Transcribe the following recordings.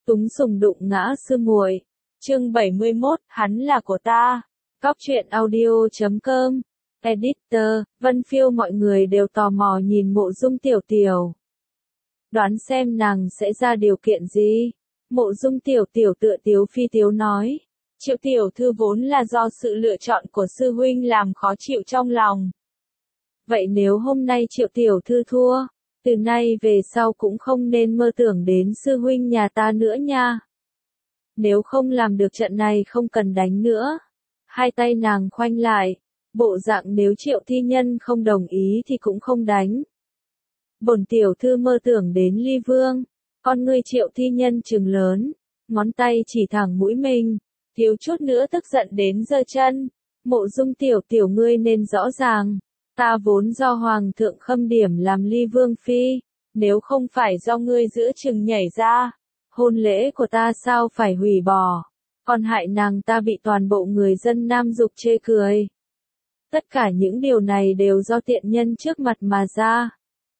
Túng sùng đụng ngã sư muội. Chương 71, hắn là của ta. Cóc truyện audio.com. Editor, Vân Phiêu. Mọi người đều tò mò nhìn Mộ Dung Tiểu Tiểu. Đoán xem nàng sẽ ra điều kiện gì? Mộ Dung Tiểu Tiểu tựa tiếu phi tiếu nói. Triệu tiểu thư vốn là do sự lựa chọn của sư huynh làm khó chịu trong lòng. Vậy nếu hôm nay Triệu tiểu thư thua, từ nay về sau cũng không nên mơ tưởng đến sư huynh nhà ta nữa nha. Nếu không làm được trận này không cần đánh nữa. Hai tay nàng khoanh lại, bộ dạng nếu Triệu thi nhân không đồng ý thì cũng không đánh. Bổn tiểu thư mơ tưởng đến Ly Vương, con ngươi Triệu thi nhân trừng lớn, ngón tay chỉ thẳng mũi mình, thiếu chút nữa tức giận đến giơ chân. Mộ Dung Tiểu Tiểu, ngươi nên rõ ràng, ta vốn do Hoàng thượng khâm điểm làm Ly Vương phi, nếu không phải do ngươi giữa chừng nhảy ra, hôn lễ của ta sao phải hủy bỏ, còn hại nàng ta bị toàn bộ người dân Nam Dục chê cười. Tất cả những điều này đều do tiện nhân trước mặt mà ra.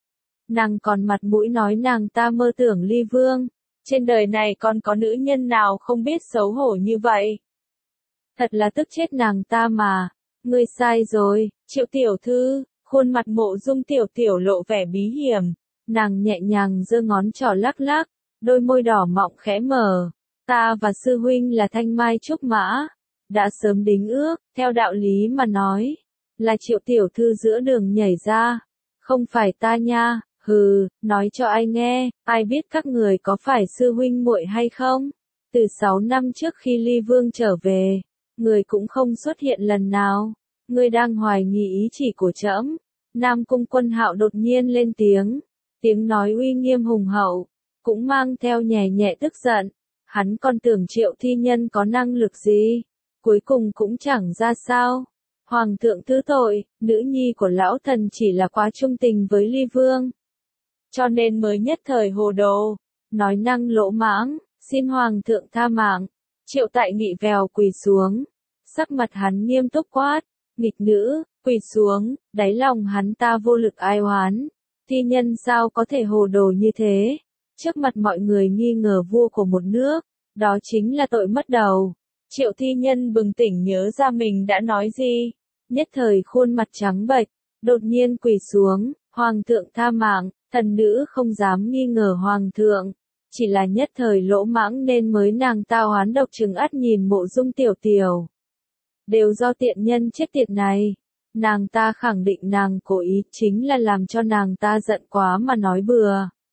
Nàng còn mặt mũi nói nàng ta mơ tưởng Ly Vương, trên đời này còn có nữ nhân nào không biết xấu hổ như vậy. Thật là tức chết nàng ta mà. Ngươi sai rồi, Triệu tiểu thư. Khuôn mặt Mộ Dung Tiểu Tiểu lộ vẻ bí hiểm, nàng nhẹ nhàng giơ ngón trỏ lắc lắc, đôi môi đỏ mọng khẽ mở. Ta và sư huynh là thanh mai trúc mã, đã sớm đính ước, theo đạo lý mà nói, là Triệu tiểu thư giữa đường nhảy ra, không phải ta nha. Hừ, nói cho ai nghe, ai biết các người có phải sư huynh muội hay không? Từ 6 năm trước khi Ly Vương trở về, người cũng không xuất hiện lần nào. Ngươi đang hoài nghi ý chỉ của trẫm. Nam Cung Quân Hạo đột nhiên lên tiếng, tiếng nói uy nghiêm hùng hậu, cũng mang theo nhẹ nhẹ tức giận. Hắn còn tưởng Triệu thi nhân có năng lực gì, cuối cùng cũng chẳng ra sao. Hoàng thượng thứ tội, nữ nhi của lão thần chỉ là quá trung tình với Ly Vương, cho nên mới nhất thời hồ đồ, nói năng lỗ mãng, xin Hoàng thượng tha mạng. Triệu Tại Nghị vèo quỳ xuống, sắc mặt hắn nghiêm túc quát, nghịch nữ, quỳ xuống. Đáy lòng hắn ta vô lực ai oán, thi nhân sao có thể hồ đồ như thế, trước mặt mọi người nghi ngờ vua của một nước, đó chính là tội mất đầu. Triệu thi nhân bừng tỉnh nhớ ra mình đã nói gì, nhất thời khuôn mặt trắng bệch, đột nhiên quỳ xuống, Hoàng thượng tha mạng. Thần nữ không dám nghi ngờ Hoàng thượng, chỉ là nhất thời lỗ mãng nên mới nàng ta oán độc trừng ắt nhìn Mộ Dung Tiểu Tiểu. Đều do tiện nhân chết tiệt này, nàng ta khẳng định nàng cố ý chính là làm cho nàng ta giận quá mà nói bừa.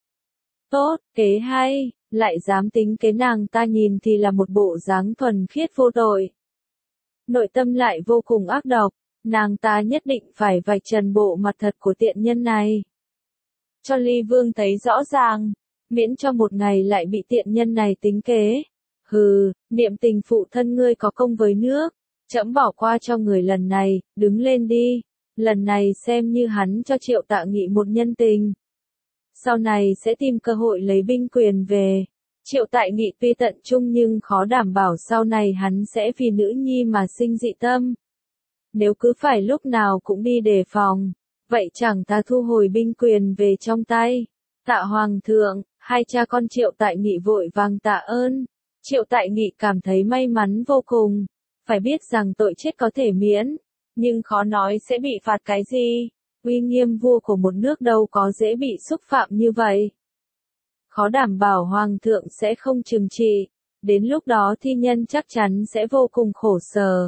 Tốt, kế hay, lại dám tính kế nàng ta nhìn thì là một bộ dáng thuần khiết vô tội. Nội tâm lại vô cùng ác độc, nàng ta nhất định phải vạch trần bộ mặt thật của tiện nhân này. Cho Ly Vương thấy rõ ràng, miễn cho một ngày lại bị tiện nhân này tính kế. Hừ, niệm tình phụ thân ngươi có công với nước, trẫm bỏ qua cho người lần này, đứng lên đi. Lần này xem như hắn cho Triệu Tạ Nghị một nhân tình. Sau này sẽ tìm cơ hội lấy binh quyền về. Triệu Tại Nghị tuy tận trung nhưng khó đảm bảo sau này hắn sẽ vì nữ nhi mà sinh dị tâm. Nếu cứ phải lúc nào cũng đi đề phòng, vậy chẳng ta thu hồi binh quyền về trong tay. Tạ Hoàng thượng. Hai cha con Triệu Tại Nghị vội vàng tạ ơn. Triệu Tại Nghị cảm thấy may mắn vô cùng, phải biết rằng tội chết có thể miễn, nhưng khó nói sẽ bị phạt cái gì. Uy nghiêm vua của một nước đâu có dễ bị xúc phạm như vậy. Khó đảm bảo Hoàng thượng sẽ không trừng trị, đến lúc đó thi nhân chắc chắn sẽ vô cùng khổ sở.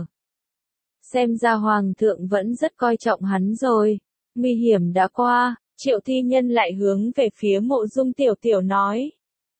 Xem ra Hoàng thượng vẫn rất coi trọng hắn rồi. Nguy hiểm đã qua, Triệu thi nhân lại hướng về phía Mộ Dung Tiểu Tiểu nói.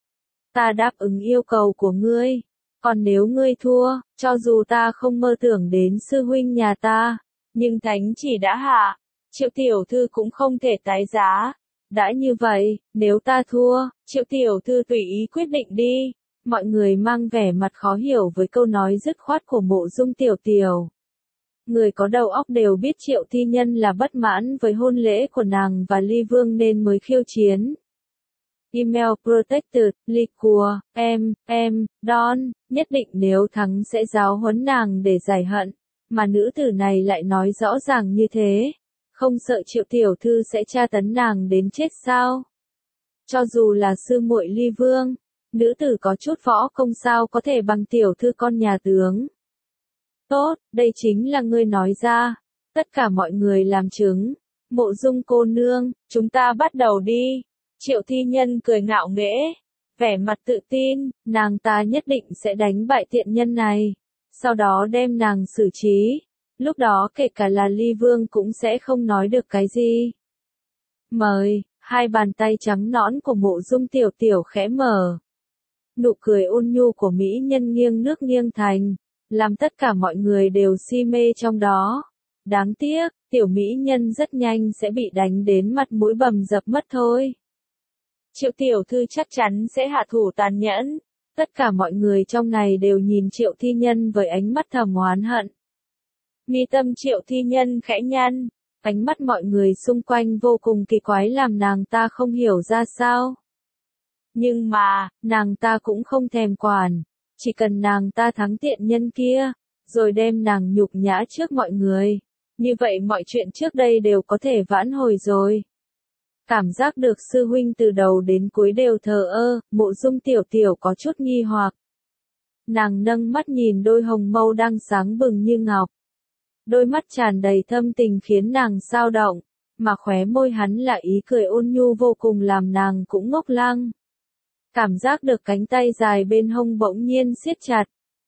Ta đáp ứng yêu cầu của ngươi, còn nếu ngươi thua, cho dù ta không mơ tưởng đến sư huynh nhà ta, nhưng thánh chỉ đã hạ, Triệu tiểu thư cũng không thể tái giá. Đã như vậy, nếu ta thua, Triệu tiểu thư tùy ý quyết định đi. Mọi người mang vẻ mặt khó hiểu với câu nói dứt khoát của Mộ Dung Tiểu Tiểu. Người có đầu óc đều biết Triệu thi nhân là bất mãn với hôn lễ của nàng và Ly Vương nên mới khiêu chiến. Email Protected, Liquor, Don, nhất định nếu thắng sẽ giáo huấn nàng để giải hận, mà nữ tử này lại nói rõ ràng như thế, không sợ Triệu tiểu thư sẽ tra tấn nàng đến chết sao? Cho dù là sư muội Ly Vương, Nữ tử có chút võ công sao có thể bằng tiểu thư con nhà tướng. Tốt, đây chính là ngươi nói ra. Tất cả mọi người làm chứng. Mộ Dung cô nương, chúng ta bắt đầu đi. Triệu Thi Nhân cười ngạo nghễ, vẻ mặt tự tin, nàng ta nhất định sẽ đánh bại tiện nhân này, sau đó đem nàng xử trí. Lúc đó kể cả là Ly Vương cũng sẽ không nói được cái gì. Mời, hai bàn tay trắng nõn của Mộ Dung Tiểu Tiểu khẽ mở. Nụ cười ôn nhu của mỹ nhân nghiêng nước nghiêng thành, làm tất cả mọi người đều si mê trong đó. Đáng tiếc, tiểu mỹ nhân rất nhanh sẽ bị đánh đến mặt mũi bầm dập mất thôi. Triệu tiểu thư chắc chắn sẽ hạ thủ tàn nhẫn. Tất cả mọi người trong này đều nhìn Triệu Thi Nhân với ánh mắt thầm oán hận. Mi tâm Triệu Thi Nhân khẽ nhăn, ánh mắt mọi người xung quanh vô cùng kỳ quái làm nàng ta không hiểu ra sao. Nhưng mà, nàng ta cũng không thèm quản, chỉ cần nàng ta thắng tiện nhân kia, rồi đem nàng nhục nhã trước mọi người. Như vậy mọi chuyện trước đây đều có thể vãn hồi rồi. Cảm giác được sư huynh từ đầu đến cuối đều thờ ơ, Mộ Dung Tiểu Tiểu có chút nghi hoặc. Nàng nâng mắt nhìn đôi hồng mâu đang sáng bừng như ngọc. Đôi mắt tràn đầy thâm tình khiến nàng xao động, mà khóe môi hắn là ý cười ôn nhu vô cùng làm nàng cũng ngốc lăng. Cảm giác được cánh tay dài bên hông bỗng nhiên siết chặt.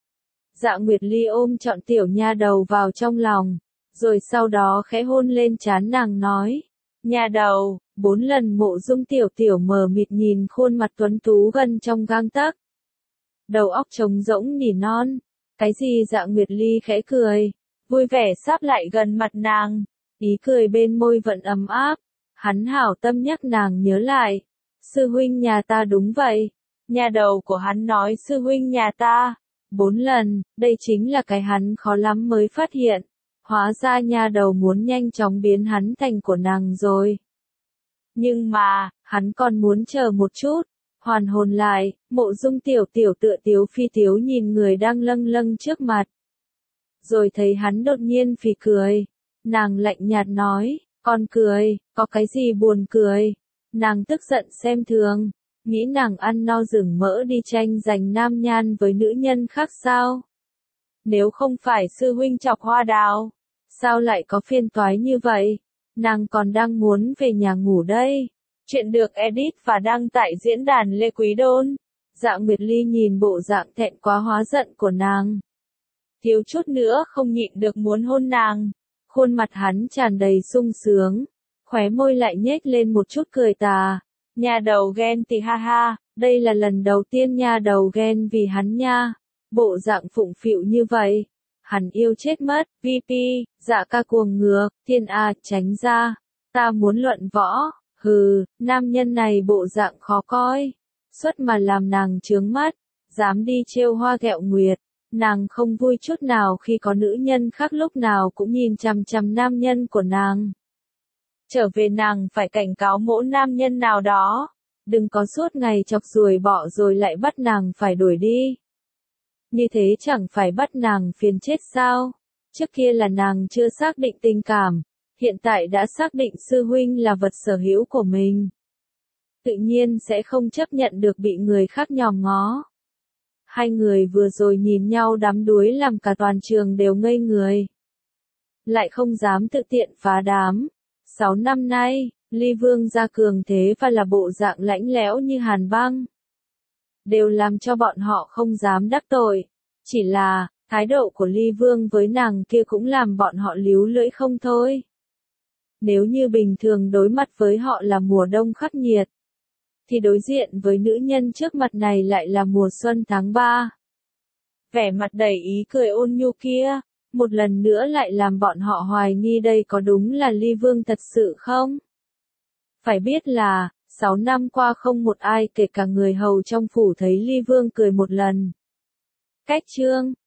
Dạ Nguyệt Ly ôm trọn tiểu nha đầu vào trong lòng, rồi sau đó khẽ hôn lên trán nàng nói. Nha đầu, 4 lần Mộ Dung Tiểu Tiểu mờ mịt nhìn khuôn mặt tuấn tú gần trong gang tấc. Đầu óc trống rỗng nỉ non. Cái gì? Dạ Nguyệt Ly khẽ cười, vui vẻ sáp lại gần mặt nàng, ý cười bên môi vẫn ấm áp. Hắn hảo tâm nhắc nàng nhớ lại. Sư huynh nhà ta đúng vậy. Nhà đầu của hắn nói sư huynh nhà ta. 4 lần, đây chính là cái hắn khó lắm mới phát hiện. Hóa ra nhà đầu muốn nhanh chóng biến hắn thành của nàng rồi. Nhưng mà, hắn còn muốn chờ một chút. Hoàn hồn lại, Mộ Dung Tiểu Tiểu tựa tiếu phi tiếu nhìn người đang lâng lâng trước mặt. Rồi thấy hắn đột nhiên phì cười. Nàng lạnh nhạt nói, con cười, có cái gì buồn cười. Nàng tức giận xem thường, nghĩ nàng ăn no rừng mỡ đi tranh giành nam nhan với nữ nhân khác sao? Nếu không phải sư huynh chọc hoa đào, sao lại có phiền toái như vậy? Nàng còn đang muốn về nhà ngủ đây. Chuyện được edit và đăng tại diễn đàn Lê Quý Đôn. Dạ Nguyệt Ly nhìn bộ dạng thẹn quá hóa giận của nàng, thiếu chút nữa không nhịn được muốn hôn nàng. Khuôn mặt hắn tràn đầy sung sướng, khóe môi lại nhếch lên một chút cười tà. Nhà đầu ghen thì ha ha, đây là lần đầu tiên nhà đầu ghen vì hắn nha. Bộ dạng phụng phịu như vậy, hắn yêu chết mất. VP, dạ ca cuồng ngược, thiên a, tránh ra. Ta muốn luận võ, hừ, nam nhân này bộ dạng khó coi. Xuất mà làm nàng chướng mắt, dám đi trêu hoa ghẹo nguyệt. Nàng không vui chút nào khi có nữ nhân khác lúc nào cũng nhìn chằm chằm nam nhân của nàng. Trở về nàng phải cảnh cáo mỗi nam nhân nào đó. Đừng có suốt ngày chọc ruồi bọ rồi lại bắt nàng phải đuổi đi. Như thế chẳng phải bắt nàng phiền chết sao? Trước kia là nàng chưa xác định tình cảm, hiện tại đã xác định sư huynh là vật sở hữu của mình. Tự nhiên sẽ không chấp nhận được bị người khác nhòm ngó. Hai người vừa rồi nhìn nhau đắm đuối làm cả toàn trường đều ngây người. Lại không dám tự tiện phá đám. 6 năm nay, Ly Vương gia cường thế và là bộ dạng lãnh lẽo như hàn băng. Đều làm cho bọn họ không dám đắc tội. Chỉ là, thái độ của Ly Vương với nàng kia cũng làm bọn họ líu lưỡi không thôi. Nếu như bình thường đối mặt với họ là mùa đông khắc nghiệt, thì đối diện với nữ nhân trước mặt này lại là mùa xuân tháng 3. Vẻ mặt đầy ý cười ôn nhu kia, một lần nữa lại làm bọn họ hoài nghi đây có đúng là Ly Vương thật sự không? Phải biết là, 6 năm qua không một ai kể cả người hầu trong phủ thấy Ly Vương cười một lần. Cách chương